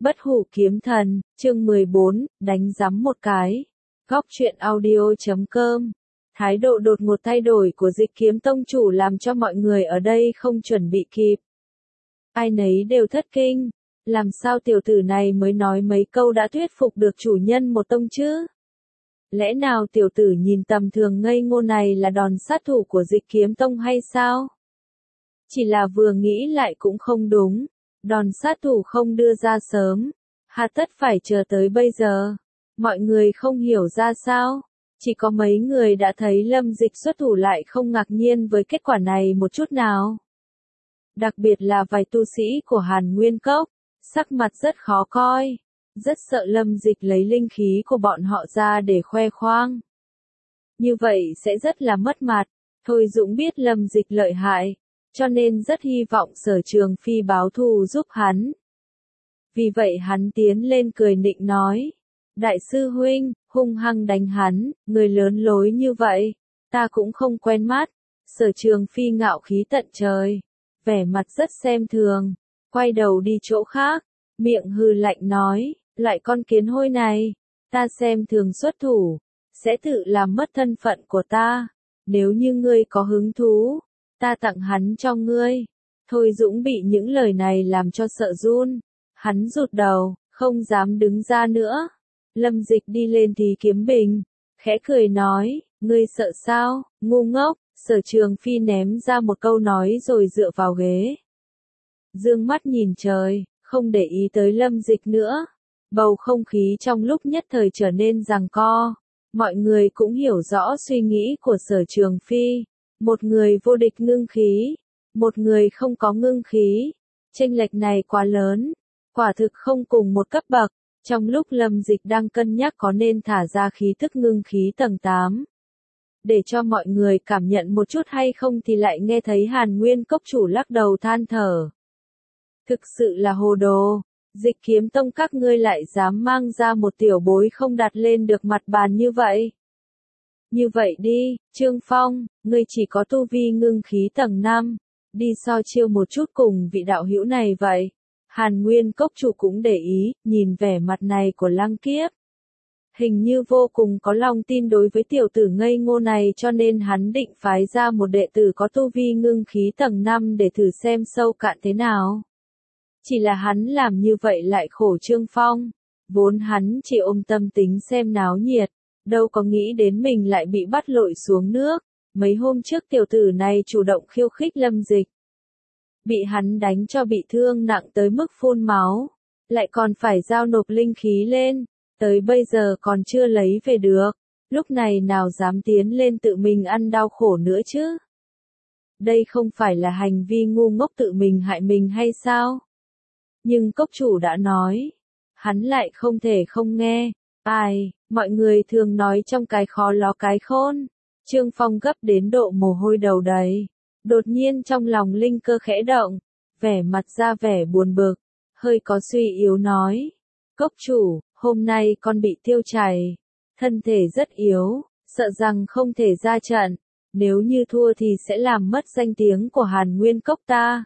Bất hủ kiếm thần, chương 14, đánh giám một cái. Góc truyện audio.com. Thái độ đột ngột thay đổi của Dịch Kiếm tông chủ làm cho mọi người ở đây không chuẩn bị kịp. Ai nấy đều thất kinh, làm sao tiểu tử này mới nói mấy câu đã thuyết phục được chủ nhân một tông chứ? Lẽ nào tiểu tử nhìn tầm thường ngây ngô này là đòn sát thủ của Dịch Kiếm tông hay sao? Chỉ là vừa nghĩ lại cũng không đúng. Đòn sát thủ không đưa ra sớm, hà tất phải chờ tới bây giờ. Mọi người không hiểu ra sao, chỉ có mấy người đã thấy Lâm Dịch xuất thủ lại không ngạc nhiên với kết quả này một chút nào. Đặc biệt là vài tu sĩ của Hàn Nguyên Cốc, sắc mặt rất khó coi, rất sợ Lâm Dịch lấy linh khí của bọn họ ra để khoe khoang. Như vậy sẽ rất là mất mặt. Thôi Dũng biết Lâm Dịch lợi hại, cho nên rất hy vọng Sở Trường Phi báo thù giúp hắn. Vì vậy hắn tiến lên cười nịnh nói, đại sư huynh, hung hăng đánh hắn, người lớn lối như vậy, ta cũng không quen mắt. Sở Trường Phi ngạo khí tận trời, vẻ mặt rất xem thường, quay đầu đi chỗ khác, miệng hừ lạnh nói, lại con kiến hôi này, ta xem thường xuất thủ, sẽ tự làm mất thân phận của ta, nếu như ngươi có hứng thú, ta tặng hắn cho ngươi. Thôi Dũng bị những lời này làm cho sợ run, hắn rụt đầu, không dám đứng ra nữa. Lâm Dịch đi lên thì kiếm bình, khẽ cười nói, ngươi sợ sao, ngu ngốc. Sở Trường Phi ném ra một câu nói rồi dựa vào ghế. Dương mắt nhìn trời, không để ý tới Lâm Dịch nữa. Bầu không khí trong lúc nhất thời trở nên giằng co. Mọi người cũng hiểu rõ suy nghĩ của Sở Trường Phi. Một người vô địch ngưng khí, một người không có ngưng khí. Chênh lệch này quá lớn, quả thực không cùng một cấp bậc. Trong lúc Lâm Dịch đang cân nhắc có nên thả ra khí tức ngưng khí tầng 8. Để cho mọi người cảm nhận một chút hay không thì lại nghe thấy Hàn Nguyên Cốc chủ lắc đầu than thở. Thực sự là hồ đồ, Dịch Kiếm tông các ngươi lại dám mang ra một tiểu bối không đặt lên được mặt bàn như vậy. Như vậy đi, Trương Phong, ngươi chỉ có tu vi ngưng khí tầng 5, đi so chiêu một chút cùng vị đạo hữu này vậy. Hàn Nguyên Cốc chủ cũng để ý, nhìn vẻ mặt này của Lăng Kiếp. Hình như vô cùng có lòng tin đối với tiểu tử ngây ngô này cho nên hắn định phái ra một đệ tử có tu vi ngưng khí tầng 5 để thử xem sâu cạn thế nào. Chỉ là hắn làm như vậy lại khổ Trương Phong, vốn hắn chỉ ôm tâm tính xem náo nhiệt, đâu có nghĩ đến mình lại bị bắt lội xuống nước. Mấy hôm trước tiểu tử này chủ động khiêu khích Lâm Dịch. Bị hắn đánh cho bị thương nặng tới mức phun máu, lại còn phải giao nộp linh khí lên. Tới bây giờ còn chưa lấy về được, lúc này nào dám tiến lên tự mình ăn đau khổ nữa chứ? Đây không phải là hành vi ngu ngốc tự mình hại mình hay sao? Nhưng cốc chủ đã nói, hắn lại không thể không nghe. Ai, mọi người thường nói trong cái khó ló cái khôn. Trương Phong gấp đến độ mồ hôi đầu đầy. Đột nhiên trong lòng linh cơ khẽ động, vẻ mặt ra vẻ buồn bực, hơi có suy yếu nói. Cốc chủ, hôm nay con bị tiêu chảy, thân thể rất yếu, sợ rằng không thể ra trận, nếu như thua thì sẽ làm mất danh tiếng của Hàn Nguyên Cốc ta.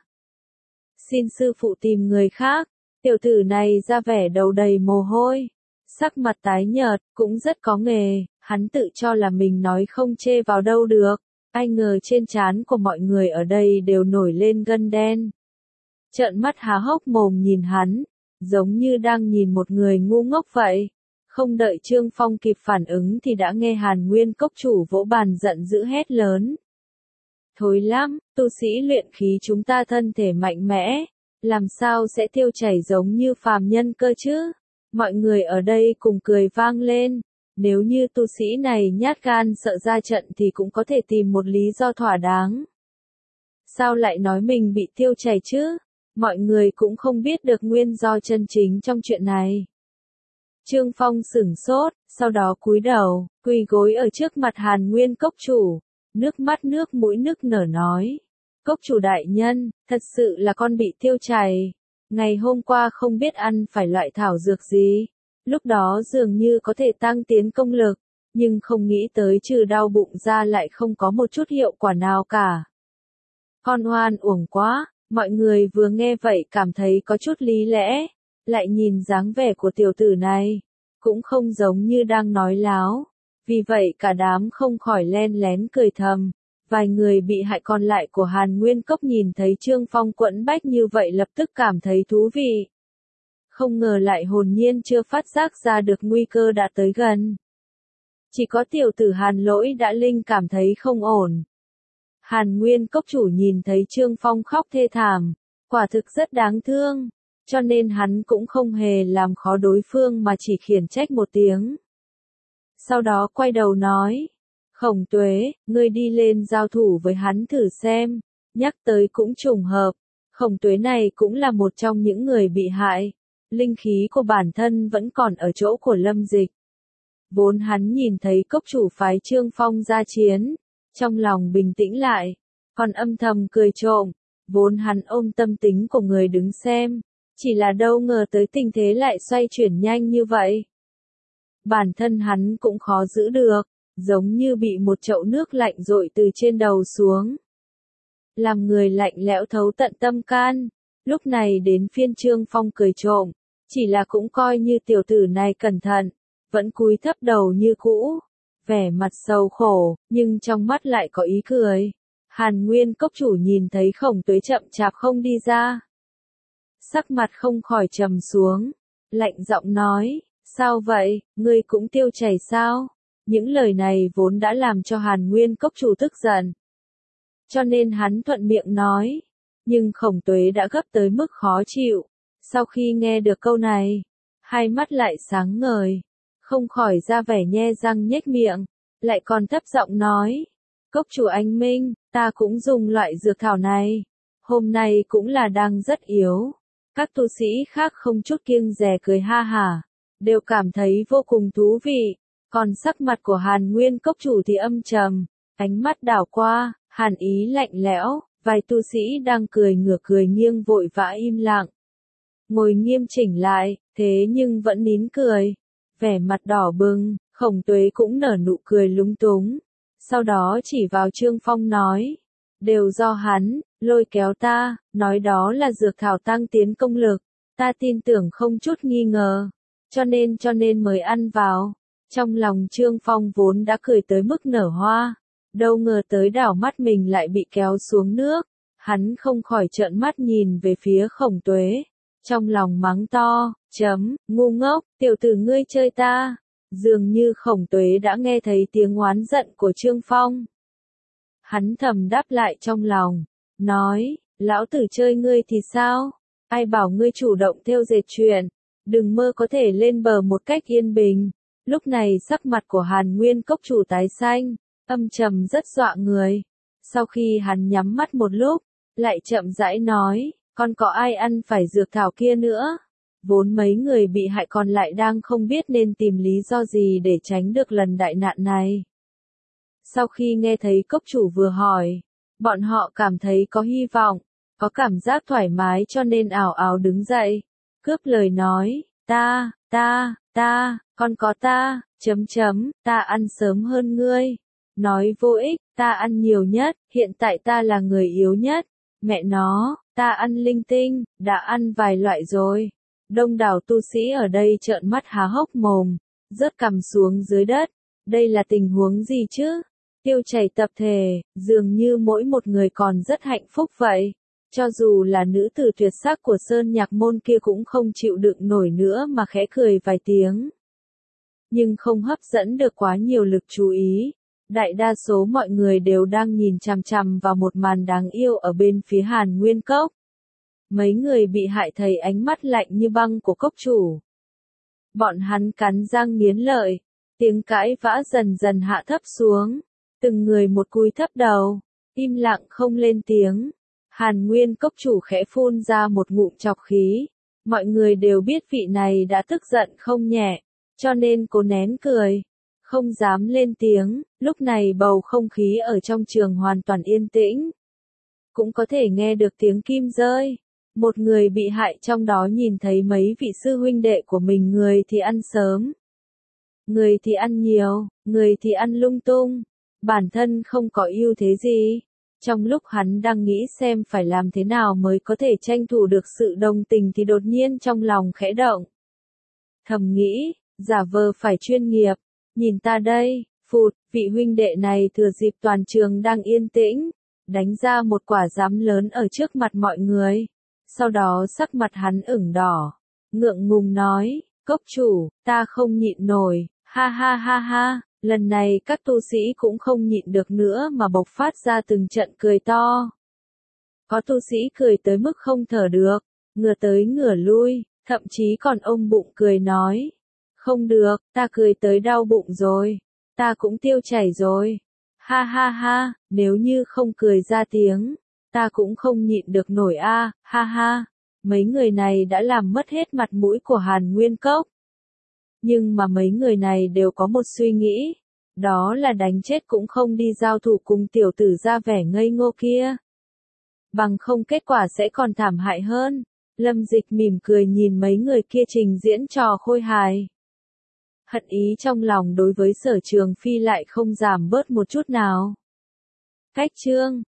Xin sư phụ tìm người khác. Tiểu tử này ra vẻ đầu đầy mồ hôi, sắc mặt tái nhợt, cũng rất có nghề, hắn tự cho là mình nói không chê vào đâu được, ai ngờ trên trán của mọi người ở đây đều nổi lên gân đen. Trợn mắt há hốc mồm nhìn hắn, giống như đang nhìn một người ngu ngốc vậy. Không đợi Trương Phong kịp phản ứng thì đã nghe Hàn Nguyên Cốc chủ vỗ bàn giận dữ hét lớn. Thối lắm, tu sĩ luyện khí chúng ta thân thể mạnh mẽ, làm sao sẽ tiêu chảy giống như phàm nhân cơ chứ? Mọi người ở đây cùng cười vang lên, nếu như tu sĩ này nhát gan sợ ra trận thì cũng có thể tìm một lý do thỏa đáng. Sao lại nói mình bị tiêu chảy chứ? Mọi người cũng không biết được nguyên do chân chính trong chuyện này. Trương Phong sửng sốt, sau đó cúi đầu, quỳ gối ở trước mặt Hàn Nguyên Cốc chủ, nước mắt nước mũi nức nở nói. Cốc chủ đại nhân, thật sự là con bị tiêu chảy. Ngày hôm qua không biết ăn phải loại thảo dược gì. Lúc đó dường như có thể tăng tiến công lực, nhưng không nghĩ tới trừ đau bụng ra lại không có một chút hiệu quả nào cả. Con oan uổng quá. Mọi người vừa nghe vậy cảm thấy có chút lý lẽ, lại nhìn dáng vẻ của tiểu tử này, cũng không giống như đang nói láo. Vì vậy cả đám không khỏi len lén cười thầm. Vài người bị hại còn lại của Hàn Nguyên Cốc nhìn thấy Trương Phong quẫn bách như vậy lập tức cảm thấy thú vị. Không ngờ lại hồn nhiên chưa phát giác ra được nguy cơ đã tới gần. Chỉ có tiểu tử Hàn Lỗi đã linh cảm thấy không ổn. Hàn Nguyên Cốc chủ nhìn thấy Trương Phong khóc thê thảm, quả thực rất đáng thương, cho nên hắn cũng không hề làm khó đối phương mà chỉ khiển trách một tiếng. Sau đó quay đầu nói, Khổng Tuế, ngươi đi lên giao thủ với hắn thử xem, nhắc tới cũng trùng hợp, Khổng Tuế này cũng là một trong những người bị hại, linh khí của bản thân vẫn còn ở chỗ của Lâm Dịch. Vốn hắn nhìn thấy cốc chủ phái Trương Phong ra chiến, trong lòng bình tĩnh lại, còn âm thầm cười trộm, vốn hắn ôm tâm tính của người đứng xem, chỉ là đâu ngờ tới tình thế lại xoay chuyển nhanh như vậy. Bản thân hắn cũng khó giữ được, giống như bị một chậu nước lạnh dội từ trên đầu xuống. Làm người lạnh lẽo thấu tận tâm can, lúc này đến phiên Trương Phong cười trộm, chỉ là cũng coi như tiểu tử này cẩn thận, vẫn cúi thấp đầu như cũ, vẻ mặt sầu khổ, nhưng trong mắt lại có ý cười. Hàn Nguyên Cốc chủ nhìn thấy Khổng Tuế chậm chạp không đi ra. Sắc mặt không khỏi trầm xuống, lạnh giọng nói, sao vậy, ngươi cũng tiêu chảy sao? Những lời này vốn đã làm cho Hàn Nguyên Cốc chủ tức giận. Cho nên hắn thuận miệng nói, nhưng Khổng Tuế đã gấp tới mức khó chịu. Sau khi nghe được câu này, hai mắt lại sáng ngời, không khỏi ra vẻ nhe răng nhếch miệng, lại còn thấp giọng nói, Cốc chủ anh Minh, ta cũng dùng loại dược thảo này, hôm nay cũng là đang rất yếu. Các tu sĩ khác không chút kiêng dè cười ha hả, đều cảm thấy vô cùng thú vị, còn sắc mặt của Hàn Nguyên Cốc chủ thì âm trầm, ánh mắt đảo qua, hàn ý lạnh lẽo, vài tu sĩ đang cười ngửa cười nghiêng vội vã im lặng. Ngồi nghiêm chỉnh lại, thế nhưng vẫn nín cười, vẻ mặt đỏ bừng, Khổng Tuế cũng nở nụ cười lúng túng, sau đó chỉ vào Trương Phong nói, đều do hắn, lôi kéo ta, nói đó là dược thảo tăng tiến công lực, ta tin tưởng không chút nghi ngờ, cho nên mới ăn vào. Trong lòng Trương Phong vốn đã cười tới mức nở hoa, đâu ngờ tới đảo mắt mình lại bị kéo xuống nước, hắn không khỏi trợn mắt nhìn về phía Khổng Tuế, trong lòng mắng to, ngu ngốc, tiểu tử ngươi chơi ta. Dường như Khổng Tuế đã nghe thấy tiếng oán giận của Trương Phong. Hắn thầm đáp lại trong lòng, nói, lão tử chơi ngươi thì sao? Ai bảo ngươi chủ động theo dệt chuyện, đừng mơ có thể lên bờ một cách yên bình. Lúc này sắc mặt của Hàn Nguyên Cốc chủ tái xanh, âm trầm rất dọa người. Sau khi hắn nhắm mắt một lúc, lại chậm rãi nói, còn có ai ăn phải dược thảo kia nữa? Vốn mấy người bị hại còn lại đang không biết nên tìm lý do gì để tránh được lần đại nạn này. Sau khi nghe thấy cốc chủ vừa hỏi, bọn họ cảm thấy có hy vọng, có cảm giác thoải mái cho nên ảo ảo đứng dậy, cướp lời nói, còn có ta, ta ăn sớm hơn ngươi. Nói vô ích, ta ăn nhiều nhất, hiện tại ta là người yếu nhất. Mẹ nó, ta ăn linh tinh, đã ăn vài loại rồi. Đông đảo tu sĩ ở đây trợn mắt há hốc mồm, rớt cằm xuống dưới đất. Đây là tình huống gì chứ? Tiêu chảy tập thể, dường như mỗi một người còn rất hạnh phúc vậy. Cho dù là nữ tử tuyệt sắc của Sơn Nhạc Môn kia cũng không chịu đựng nổi nữa mà khẽ cười vài tiếng. Nhưng không hấp dẫn được quá nhiều lực chú ý. Đại đa số mọi người đều đang nhìn chằm chằm vào một màn đáng yêu ở bên phía Hàn Nguyên Cốc. Mấy người bị hại thấy ánh mắt lạnh như băng của cốc chủ. Bọn hắn cắn răng nghiến lợi, tiếng cãi vã dần dần hạ thấp xuống, từng người một cúi thấp đầu, im lặng không lên tiếng. Hàn Nguyên Cốc chủ khẽ phun ra một ngụm trọc khí, mọi người đều biết vị này đã tức giận không nhẹ, cho nên cố nén cười, không dám lên tiếng. Lúc này bầu không khí ở trong trường hoàn toàn yên tĩnh, cũng có thể nghe được tiếng kim rơi. Một người bị hại trong đó nhìn thấy mấy vị sư huynh đệ của mình, người thì ăn sớm, người thì ăn nhiều, người thì ăn lung tung, bản thân không có ưu thế gì, Trong lúc hắn đang nghĩ xem phải làm thế nào mới có thể tranh thủ được sự đồng tình thì đột nhiên trong lòng khẽ động. Thầm nghĩ, giả vờ phải chuyên nghiệp, nhìn ta đây, phụt, vị huynh đệ này thừa dịp toàn trường đang yên tĩnh, đánh ra một quả giám lớn ở trước mặt mọi người. Sau đó sắc mặt hắn ửng đỏ, ngượng ngùng nói, cốc chủ, ta không nhịn nổi, ha ha ha ha. Lần này các tu sĩ cũng không nhịn được nữa mà bộc phát ra từng trận cười to. Có tu sĩ cười tới mức không thở được, ngửa tới ngửa lui, thậm chí còn ôm bụng cười nói. Không được, ta cười tới đau bụng rồi, ta cũng tiêu chảy rồi. Ha ha ha, nếu như không cười ra tiếng, ta cũng không nhịn được nổi a, ha ha. Mấy người này đã làm mất hết mặt mũi của Hàn Nguyên Cốc. Nhưng mà mấy người này đều có một suy nghĩ, đó là đánh chết cũng không đi giao thủ cùng tiểu tử ra vẻ ngây ngô kia. Bằng không kết quả sẽ còn thảm hại hơn. Lâm Dịch mỉm cười nhìn mấy người kia trình diễn trò khôi hài. Hận ý trong lòng đối với Sở Trường Phi lại không giảm bớt một chút nào. Cách chương